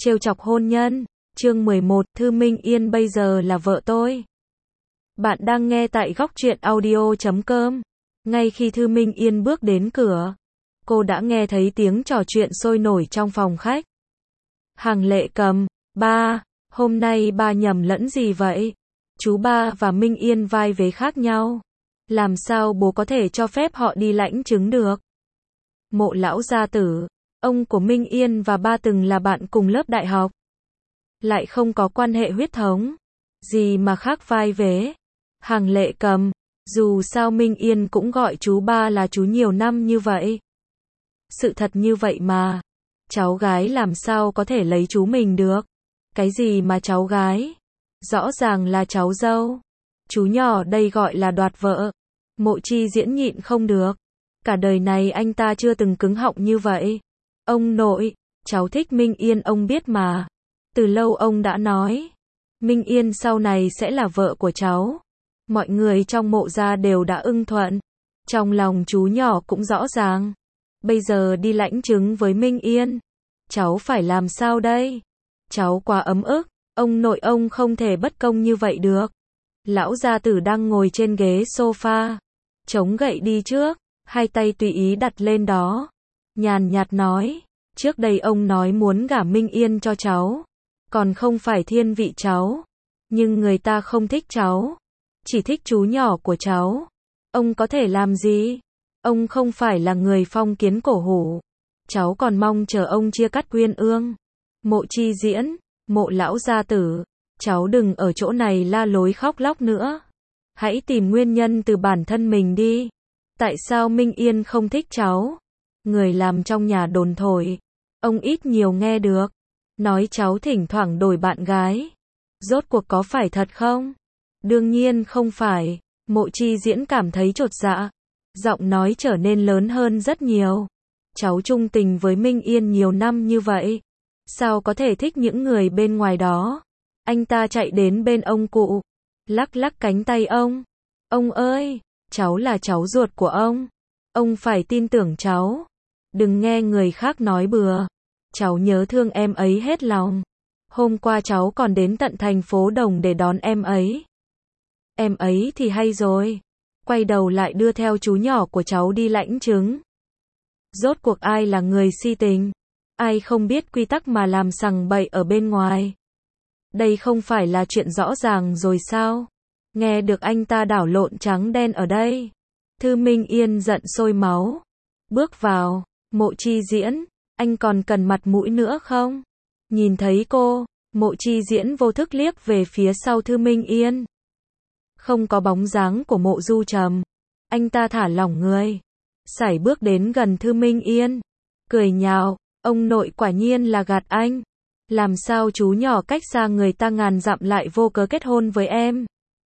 Trêu chọc hôn nhân. Chương 11, Thư Minh Yên bây giờ là vợ tôi. Bạn đang nghe tại góc truyện audio.com. Ngay khi Thư Minh Yên bước đến cửa, cô đã nghe thấy tiếng trò chuyện sôi nổi trong phòng khách. Hàng Lệ Cầm, ba, hôm nay ba nhầm lẫn gì vậy? Chú ba và Minh Yên vai vế khác nhau. Làm sao bố có thể cho phép họ đi lãnh chứng được? Mộ lão gia tử, ông của Minh Yên và ba từng là bạn cùng lớp đại học. Lại không có quan hệ huyết thống. Gì mà khác vai vế? Hàng Lệ Cầm, dù sao Minh Yên cũng gọi chú ba là chú nhiều năm như vậy. Sự thật như vậy mà. Cháu gái làm sao có thể lấy chú mình được? Cái gì mà cháu gái? Rõ ràng là cháu dâu. Chú nhỏ đây gọi là đoạt vợ. Mộ Chi Diễn nhịn không được. Cả đời này anh ta chưa từng cứng họng như vậy. Ông nội, cháu thích Minh Yên ông biết mà. Từ lâu ông đã nói. Minh Yên sau này sẽ là vợ của cháu. Mọi người trong mộ gia đều đã ưng thuận. Trong lòng chú nhỏ cũng rõ ràng. Bây giờ đi lãnh chứng với Minh Yên. Cháu phải làm sao đây? Cháu quá ấm ức. Ông nội ông không thể bất công như vậy được. Lão gia tử đang ngồi trên ghế sofa. Chống gậy đi trước. Hai tay tùy ý đặt lên đó. Nhàn nhạt nói. Trước đây ông nói muốn gả Minh Yên cho cháu. Còn không phải thiên vị cháu. Nhưng người ta không thích cháu. Chỉ thích chú nhỏ của cháu. Ông có thể làm gì? Ông không phải là người phong kiến cổ hủ. Cháu còn mong chờ ông chia cắt uyên ương. Mộ Chi Diễn, mộ lão gia tử. Cháu đừng ở chỗ này la lối khóc lóc nữa. Hãy tìm nguyên nhân từ bản thân mình đi. Tại sao Minh Yên không thích cháu? Người làm trong nhà đồn thổi. Ông ít nhiều nghe được. Nói cháu thỉnh thoảng đổi bạn gái. Rốt cuộc có phải thật không? Đương nhiên không phải. Mộ Chi Diễn cảm thấy chột dạ. Giọng nói trở nên lớn hơn rất nhiều. Cháu chung tình với Minh Yên nhiều năm như vậy. Sao có thể thích những người bên ngoài đó? Anh ta chạy đến bên ông cụ. Lắc lắc cánh tay ông. Ông ơi, cháu là cháu ruột của ông. Ông phải tin tưởng cháu. Đừng nghe người khác nói bừa. Cháu nhớ thương em ấy hết lòng. Hôm qua cháu còn đến tận thành phố Đồng để đón em ấy. Em ấy thì hay rồi. Quay đầu lại đưa theo chú nhỏ của cháu đi lãnh chứng. Rốt cuộc ai là người si tình? Ai không biết quy tắc mà làm sằng bậy ở bên ngoài? Đây không phải là chuyện rõ ràng rồi sao? Nghe được anh ta đảo lộn trắng đen ở đây. Thư Minh Yên giận sôi máu. Bước vào. Mộ Chi Diễn, anh còn cần mặt mũi nữa không? Nhìn thấy cô, Mộ Chi Diễn vô thức liếc về phía sau Thư Minh Yên. Không có bóng dáng của Mộ Du Trầm. Anh ta thả lỏng người. Sải bước đến gần Thư Minh Yên. Cười nhạo, ông nội quả nhiên là gạt anh. Làm sao chú nhỏ cách xa người ta ngàn dặm lại vô cớ kết hôn với em?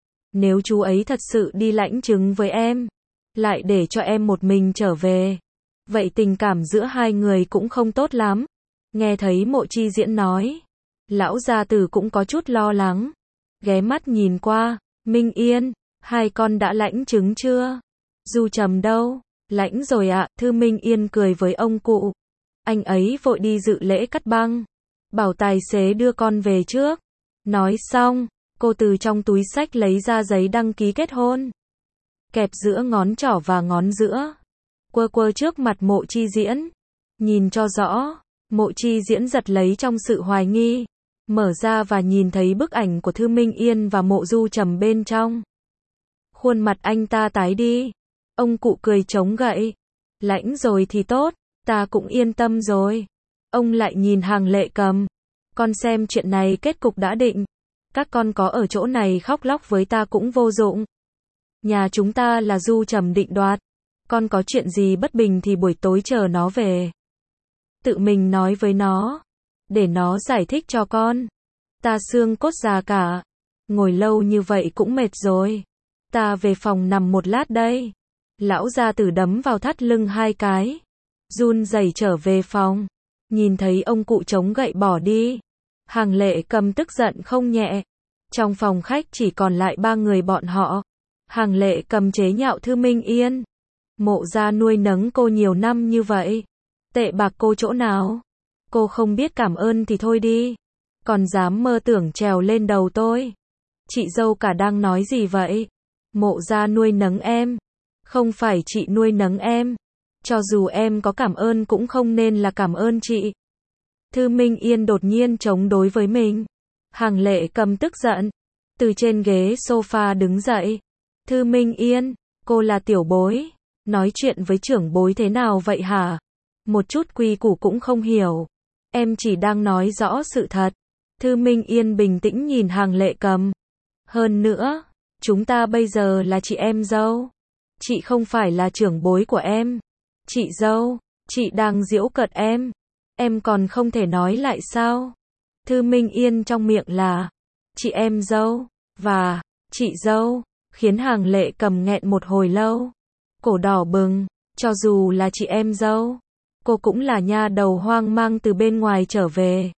Nếu chú ấy thật sự đi lãnh chứng với em, lại để cho em một mình trở về. Vậy tình cảm giữa hai người cũng không tốt lắm. Nghe thấy Mộ Chi Diễn nói. Lão gia tử cũng có chút lo lắng. Ghé mắt nhìn qua. Minh Yên, hai con đã lãnh chứng chưa? Du Trầm đâu? Lãnh rồi ạ. Thư Minh Yên cười với ông cụ. Anh ấy vội đi dự lễ cắt băng. Bảo tài xế đưa con về trước. Nói xong, cô từ trong túi xách lấy ra giấy đăng ký kết hôn. Kẹp giữa ngón trỏ và ngón giữa. Quơ quơ trước mặt Mộ Chi Diễn. Nhìn cho rõ. Mộ Chi Diễn giật lấy trong sự hoài nghi. Mở ra và nhìn thấy bức ảnh của Thư Minh Yên và Mộ Du Trầm bên trong. Khuôn mặt anh ta tái đi. Ông cụ cười chống gậy. Lãnh rồi thì tốt, ta cũng yên tâm rồi. Ông lại nhìn Hàng Lệ Cầm. Con xem chuyện này kết cục đã định. Các con có ở chỗ này khóc lóc với ta cũng vô dụng. Nhà chúng ta là Du Trầm định đoạt. Con có chuyện gì bất bình thì buổi tối chờ nó về. Tự mình nói với nó. Để nó giải thích cho con. Ta xương cốt già cả. Ngồi lâu như vậy cũng mệt rồi. Ta về phòng nằm một lát đây. Lão gia tử đấm vào thắt lưng hai cái. Run rẩy trở về phòng. Nhìn thấy ông cụ chống gậy bỏ đi. Hàng Lệ Cầm tức giận không nhẹ. Trong phòng khách chỉ còn lại ba người bọn họ. Hàng Lệ Cầm chế nhạo Thư Minh Yên. Mộ gia nuôi nấng cô nhiều năm như vậy. Tệ bạc cô chỗ nào? Cô không biết cảm ơn thì thôi đi. Còn dám mơ tưởng trèo lên đầu tôi. Chị dâu cả đang nói gì vậy? Mộ gia nuôi nấng em. Không phải chị nuôi nấng em. Cho dù em có cảm ơn cũng không nên là cảm ơn chị. Thư Minh Yên đột nhiên chống đối với mình. Hàng Lệ Cầm tức giận. Từ trên ghế sofa đứng dậy. Thư Minh Yên, cô là tiểu bối. Nói chuyện với trưởng bối thế nào vậy hả? Một chút quy củ cũng không hiểu. Em chỉ đang nói rõ sự thật. Thư Minh Yên bình tĩnh nhìn Hàng Lệ Cầm. Hơn nữa, chúng ta bây giờ là chị em dâu. Chị không phải là trưởng bối của em. Chị dâu, chị đang giễu cợt em. Em còn không thể nói lại sao? Thư Minh Yên trong miệng là chị em dâu và chị dâu, khiến Hàng Lệ Cầm nghẹn một hồi lâu. Cổ đỏ bừng, cho dù là chị em dâu, cô cũng là nha đầu hoang mang từ bên ngoài trở về.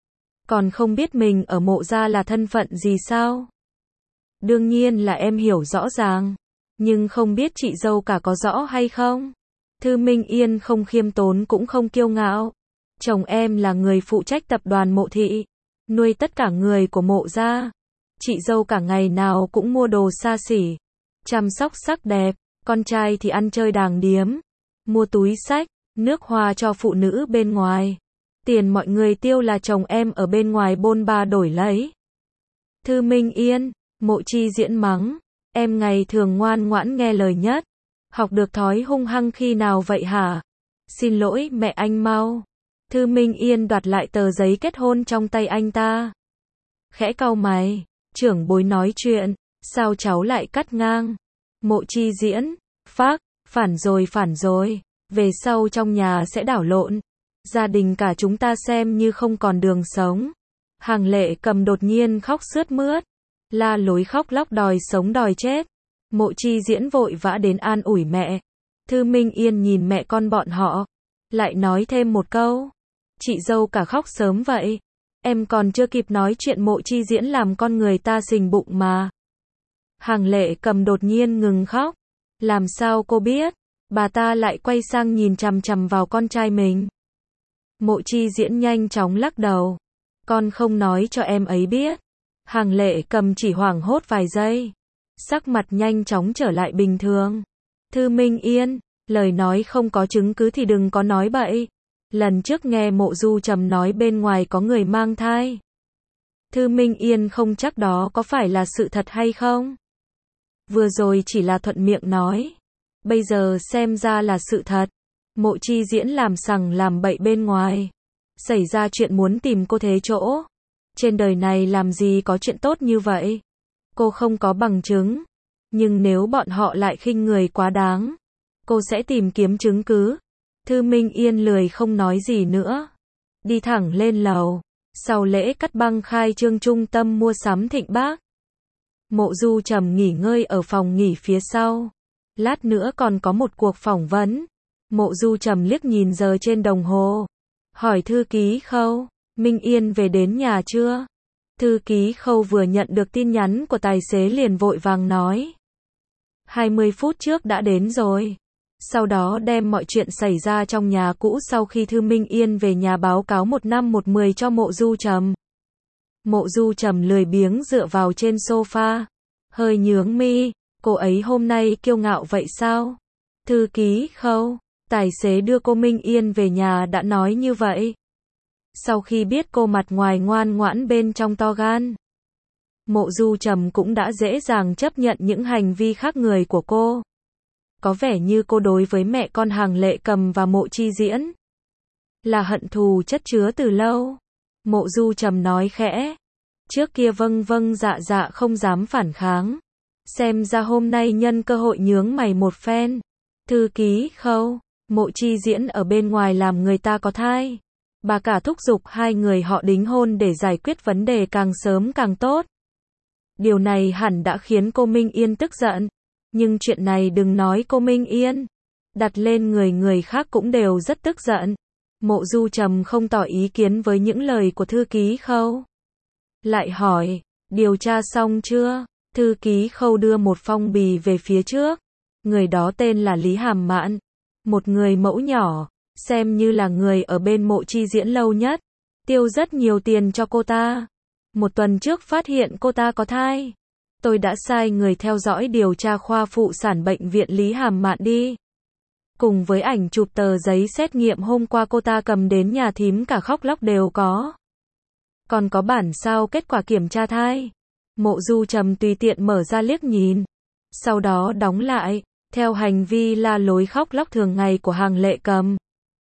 Còn không biết mình ở Mộ gia là thân phận gì sao? Đương nhiên là em hiểu rõ ràng, nhưng không biết chị dâu cả có rõ hay không? Thư Minh Yên không khiêm tốn cũng không kiêu ngạo. Chồng em là người phụ trách tập đoàn Mộ thị, nuôi tất cả người của Mộ gia. Chị dâu cả ngày nào cũng mua đồ xa xỉ, chăm sóc sắc đẹp, con trai thì ăn chơi đàng điếm, mua túi xách, nước hoa cho phụ nữ bên ngoài. Tiền mọi người tiêu là chồng em ở bên ngoài bôn ba đổi lấy. Thư Minh Yên, Mộ Chi Diễn mắng, em ngày thường ngoan ngoãn nghe lời nhất, học được thói hung hăng khi nào vậy hả? Xin lỗi mẹ anh mau. Thư Minh Yên đoạt lại tờ giấy kết hôn trong tay anh ta. Khẽ cau mày, trưởng bối nói chuyện, sao cháu lại cắt ngang? Mộ Chi Diễn, phản rồi, về sau trong nhà sẽ đảo lộn. Gia đình cả chúng ta xem như không còn đường sống. Hàng Lệ Cầm đột nhiên khóc sướt mướt, la lối khóc lóc đòi sống đòi chết. Mộ Chi Diễn vội vã đến an ủi mẹ. Thư Minh Yên nhìn mẹ con bọn họ, lại nói thêm một câu. Chị dâu cả khóc sớm vậy. Em còn chưa kịp nói chuyện Mộ Chi Diễn làm con người ta sình bụng mà. Hàng Lệ Cầm đột nhiên ngừng khóc. Làm sao cô biết? Bà ta lại quay sang nhìn chằm chằm vào con trai mình. Mộ Chi Diễn nhanh chóng lắc đầu. Con không nói cho em ấy biết. Hàng Lệ Cầm chỉ hoảng hốt vài giây. Sắc mặt nhanh chóng trở lại bình thường. Thư Minh Yên, lời nói không có chứng cứ thì đừng có nói bậy. Lần trước nghe Mộ Du Trầm nói bên ngoài có người mang thai. Thư Minh Yên không chắc đó có phải là sự thật hay không. Vừa rồi chỉ là thuận miệng nói. Bây giờ xem ra là sự thật. Mộ Chi Diễn làm sằng làm bậy bên ngoài. Xảy ra chuyện muốn tìm cô thế chỗ. Trên đời này làm gì có chuyện tốt như vậy. Cô không có bằng chứng. Nhưng nếu bọn họ lại khinh người quá đáng, cô sẽ tìm kiếm chứng cứ. Thư Minh Yên lười không nói gì nữa. Đi thẳng lên lầu. Sau lễ cắt băng khai trương trung tâm mua sắm Thịnh Bác, Mộ Du Trầm nghỉ ngơi ở phòng nghỉ phía sau. Lát nữa còn có một cuộc phỏng vấn. Mộ Du Trầm liếc nhìn giờ trên đồng hồ. Hỏi thư ký Khâu, Minh Yên về đến nhà chưa? Thư ký Khâu vừa nhận được tin nhắn của tài xế liền vội vàng nói. 20 phút trước đã đến rồi. Sau đó đem mọi chuyện xảy ra trong nhà cũ sau khi Thư Minh Yên về nhà báo cáo 1 năm 1 10 cho Mộ Du Trầm. Mộ Du Trầm lười biếng dựa vào trên sofa, hơi nhướng mi, cô ấy hôm nay kiêu ngạo vậy sao? Thư ký Khâu, tài xế đưa cô Minh Yên về nhà đã nói như vậy. Sau khi biết cô mặt ngoài ngoan ngoãn bên trong to gan, Mộ Du Trầm cũng đã dễ dàng chấp nhận những hành vi khác người của cô. Có vẻ như cô đối với mẹ con Hàng Lệ Cầm và Mộ Chi Diễn là hận thù chất chứa từ lâu. Mộ Du Trầm nói khẽ. Trước kia vâng dạ không dám phản kháng. Xem ra hôm nay nhân cơ hội nhướng mày một phen. Thư ký Khâu, Mộ Chi Diễn ở bên ngoài làm người ta có thai. Bà cả thúc giục hai người họ đính hôn để giải quyết vấn đề càng sớm càng tốt. Điều này hẳn đã khiến cô Minh Yên tức giận. Nhưng chuyện này đừng nói cô Minh Yên. Đặt lên người khác cũng đều rất tức giận. Mộ Du Trầm không tỏ ý kiến với những lời của thư ký Khâu. Lại hỏi, điều tra xong chưa? Thư ký Khâu đưa một phong bì về phía trước. Người đó tên là Lý Hàm Mạn. Một người mẫu nhỏ. xem như là người ở bên Mộ Chi Diễn lâu nhất, tiêu rất nhiều tiền cho cô ta. Một tuần trước phát hiện cô ta có thai. Tôi đã sai người theo dõi điều tra khoa phụ sản bệnh viện Lý Hàm Mạn đi. Cùng với ảnh chụp tờ giấy xét nghiệm hôm qua cô ta cầm đến nhà thím cả khóc lóc đều có. Còn có bản sao kết quả kiểm tra thai. Mộ Du Trầm tùy tiện mở ra liếc nhìn. Sau đó đóng lại, theo hành vi la lối khóc lóc thường ngày của Hàng Lệ Cầm.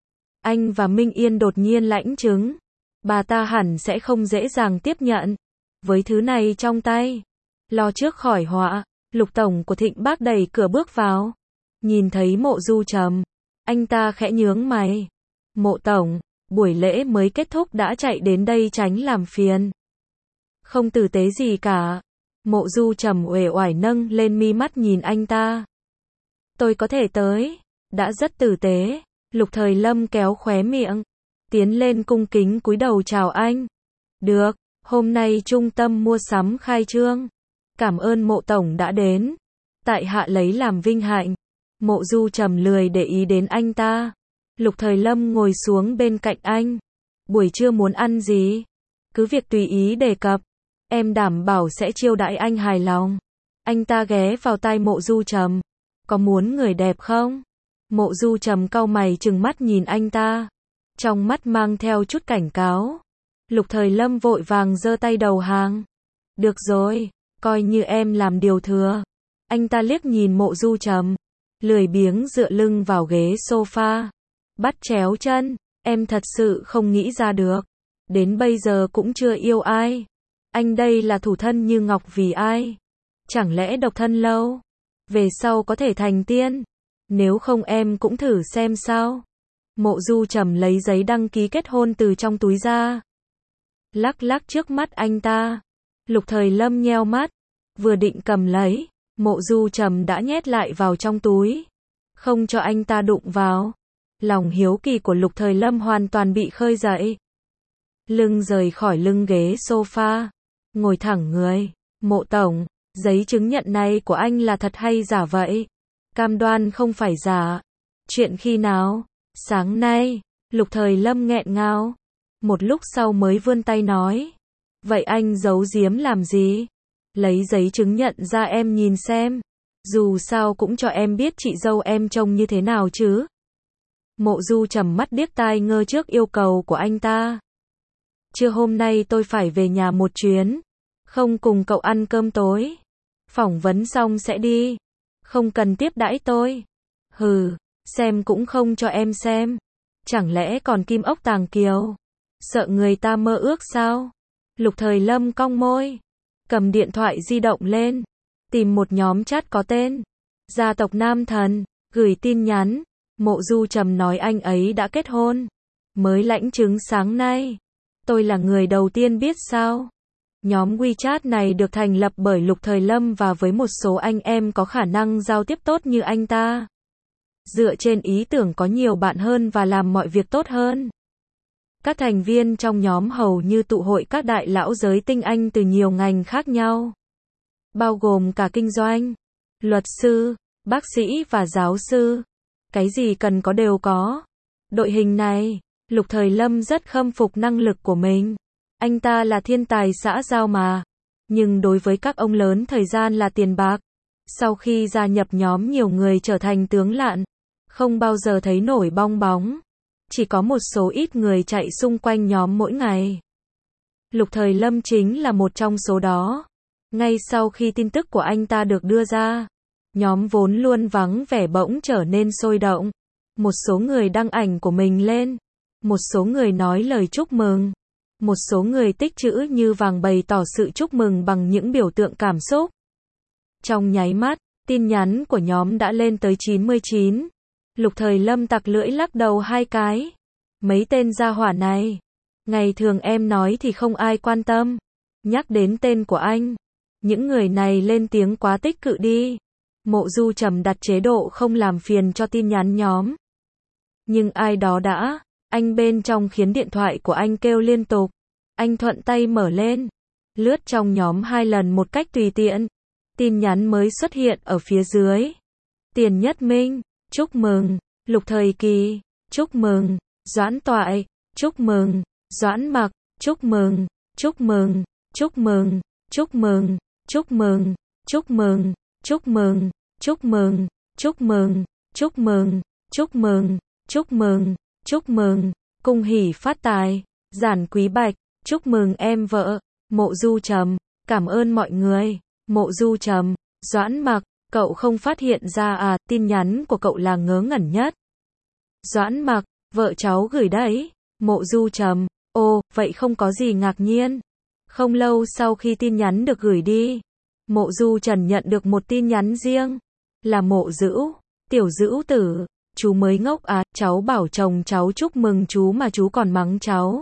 Anh và Minh Yên đột nhiên lãnh chứng. Bà ta hẳn sẽ không dễ dàng tiếp nhận. Với thứ này trong tay. Lo trước khỏi họa, Lục tổng của Thịnh Bác đẩy cửa bước vào. Nhìn thấy Mộ Du Trầm, anh ta khẽ nhướng mày. Mộ tổng, buổi lễ mới kết thúc đã chạy đến đây tránh làm phiền. Không tử tế gì cả. Mộ Du Trầm uể oải nâng lên mi mắt nhìn anh ta. Tôi có thể tới. Đã rất tử tế. Lục Thời Lâm kéo khóe miệng. Tiến lên cung kính cúi đầu chào anh. Được, hôm nay trung tâm mua sắm khai trương. Cảm ơn Mộ tổng đã đến. Tại hạ lấy làm vinh hạnh. Mộ Du Trầm lười để ý đến anh ta. Lục Thời Lâm ngồi xuống bên cạnh anh. Buổi trưa muốn ăn gì? Cứ việc tùy ý đề cập. Em đảm bảo sẽ chiêu đãi anh hài lòng. Anh ta ghé vào tai Mộ Du Trầm. Có muốn người đẹp không? Mộ Du Trầm cau mày trừng mắt nhìn anh ta. Trong mắt mang theo chút cảnh cáo. Lục Thời Lâm vội vàng giơ tay đầu hàng. Được rồi, coi như em làm điều thừa. Anh ta liếc nhìn Mộ Du Trầm. Lười biếng dựa lưng vào ghế sofa. Bắt chéo chân. Em thật sự không nghĩ ra được. Đến bây giờ cũng chưa yêu ai. Anh đây là thủ thân như ngọc vì ai? Chẳng lẽ độc thân lâu? Về sau có thể thành tiên? Nếu không em cũng thử xem sao. Mộ Du Trầm lấy giấy đăng ký kết hôn từ trong túi ra. Lắc lắc trước mắt anh ta. Lục Thời Lâm nheo mắt. Vừa định cầm lấy. Mộ Du Trầm đã nhét lại vào trong túi. Không cho anh ta đụng vào. Lòng hiếu kỳ của Lục Thời Lâm hoàn toàn bị khơi dậy. Lưng rời khỏi lưng ghế sofa. Ngồi thẳng người. Mộ tổng, giấy chứng nhận này của anh là thật hay giả vậy? Cam đoan không phải giả. Chuyện khi nào? Sáng nay. Lục Thời Lâm nghẹn ngào. Một lúc sau mới vươn tay nói. Vậy anh giấu giếm làm gì? Lấy giấy chứng nhận ra em nhìn xem. Dù sao cũng cho em biết chị dâu em trông như thế nào chứ. Mộ Du Trầm mắt điếc tai ngơ trước yêu cầu của anh ta. Trưa hôm nay tôi phải về nhà một chuyến. Không cùng cậu ăn cơm tối. Phỏng vấn xong sẽ đi. Không cần tiếp đãi tôi. Hừ, xem cũng không cho em xem. Chẳng lẽ còn kim ốc tàng kiều? Sợ người ta mơ ước sao? Lục Thời Lâm cong môi. Cầm điện thoại di động lên. Tìm một nhóm chat có tên. Gia tộc Nam Thần. Gửi tin nhắn. Mộ Du Trầm nói anh ấy đã kết hôn. Mới lãnh chứng sáng nay. Tôi là người đầu tiên biết sao? Nhóm WeChat này được thành lập bởi Lục Thời Lâm và với một số anh em có khả năng giao tiếp tốt như anh ta. Dựa trên ý tưởng có nhiều bạn hơn và làm mọi việc tốt hơn. Các thành viên trong nhóm hầu như tụ hội các đại lão giới tinh anh từ nhiều ngành khác nhau. Bao gồm cả kinh doanh, luật sư, bác sĩ và giáo sư. Cái gì cần có đều có. Đội hình này, Lục Thời Lâm rất khâm phục năng lực của mình. Anh ta là thiên tài xã giao mà. Nhưng đối với các ông lớn thời gian là tiền bạc. Sau khi gia nhập nhóm nhiều người trở thành tướng lạn. Không bao giờ thấy nổi bong bóng. Chỉ có một số ít người chạy xung quanh nhóm mỗi ngày. Lục Thời Lâm chính là một trong số đó. Ngay sau khi tin tức của anh ta được đưa ra, nhóm vốn luôn vắng vẻ bỗng trở nên sôi động. Một số người đăng ảnh của mình lên. Một số người nói lời chúc mừng. Một số người tích chữ như vàng bày tỏ sự chúc mừng bằng những biểu tượng cảm xúc. Trong nháy mắt, tin nhắn của nhóm đã lên tới 99. Lục Thời Lâm tặc lưỡi lắc đầu hai cái. Mấy tên gia hỏa này. Ngày thường em nói thì không ai quan tâm. Nhắc đến tên của anh. Những người này lên tiếng quá tích cự đi. Mộ Du Trầm đặt chế độ không làm phiền cho tin nhắn nhóm. Nhưng ai đó đã. Anh bên trong khiến điện thoại của anh kêu liên tục. Anh thuận tay mở lên. Lướt trong nhóm 2 lần một cách tùy tiện. Tin nhắn mới xuất hiện ở phía dưới. Tiền Nhất Minh. Chúc mừng. Lục Thời Kỳ. chúc mừng, Doãn Toại, chúc mừng, Doãn Mặc, chúc mừng, chúc mừng, chúc mừng, chúc mừng, chúc mừng, chúc mừng, chúc mừng, chúc mừng, chúc mừng, chúc mừng, chúc mừng, chúc mừng, chúc mừng, cung hỷ phát tài, Giản Quý Bạch, chúc mừng em vợ, Mộ Du Trầm, cảm ơn mọi người, Mộ Du Trầm, Doãn Mặc, cậu không phát hiện ra à, tin nhắn của cậu là ngớ ngẩn nhất. Doãn Mặc, vợ cháu gửi đấy, Mộ Du Trầm, ồ, vậy không có gì ngạc nhiên. Không lâu sau khi tin nhắn được gửi đi, Mộ Du Trần nhận được một tin nhắn riêng, là Mộ Dữu, tiểu Dữu tử, chú mới ngốc à, cháu bảo chồng cháu chúc mừng chú mà chú còn mắng cháu.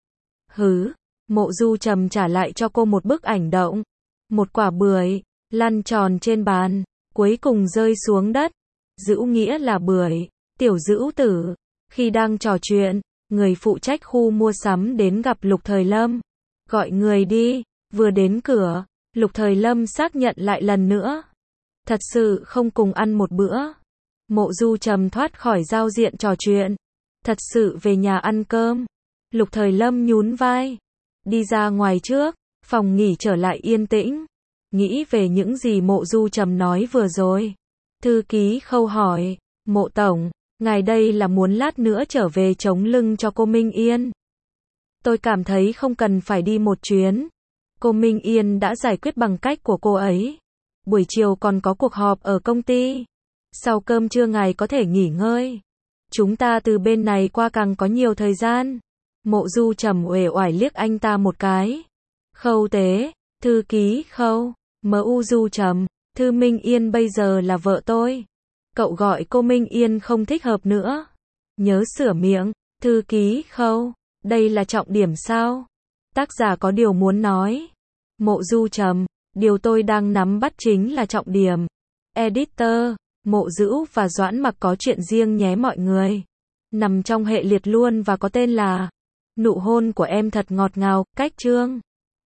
Hứ, Mộ Du Trầm trả lại cho cô một bức ảnh động, một quả bưởi, lăn tròn trên bàn, cuối cùng rơi xuống đất. Dữu nghĩa là bưởi, tiểu Dữu tử, khi đang trò chuyện, người phụ trách khu mua sắm đến gặp Lục Thời Lâm. Gọi người đi, vừa đến cửa, Lục Thời Lâm xác nhận lại lần nữa. Thật sự không cùng ăn một bữa. Mộ Du Trầm thoát khỏi giao diện trò chuyện. Thật sự về nhà ăn cơm. Lục Thời Lâm nhún vai. Đi ra ngoài trước, phòng nghỉ trở lại yên tĩnh. Nghĩ về những gì Mộ Du Trầm nói vừa rồi. Thư ký Khâu hỏi, Mộ Tổng, ngài đây là muốn lát nữa trở về chống lưng cho cô Minh Yên. Tôi cảm thấy không cần phải đi một chuyến. Cô Minh Yên đã giải quyết bằng cách của cô ấy. Buổi chiều còn có cuộc họp ở công ty. Sau cơm trưa ngài có thể nghỉ ngơi. Chúng ta từ bên này qua càng có nhiều thời gian. Mộ Du Trầm uể oải liếc anh ta một cái. Khâu tế, thư ký Khâu, Mộ Du Trầm, Thư Minh Yên bây giờ là vợ tôi. Cậu gọi cô Minh Yên không thích hợp nữa. Nhớ sửa miệng, thư ký Khâu, đây là trọng điểm sao? Tác giả có điều muốn nói. Mộ Du Trầm, điều tôi đang nắm bắt chính là trọng điểm. Editor, Mộ Dữu và Doãn Mặc có chuyện riêng nhé mọi người. Nằm trong hệ liệt luôn và có tên là Nụ hôn của em thật ngọt ngào, cách chương.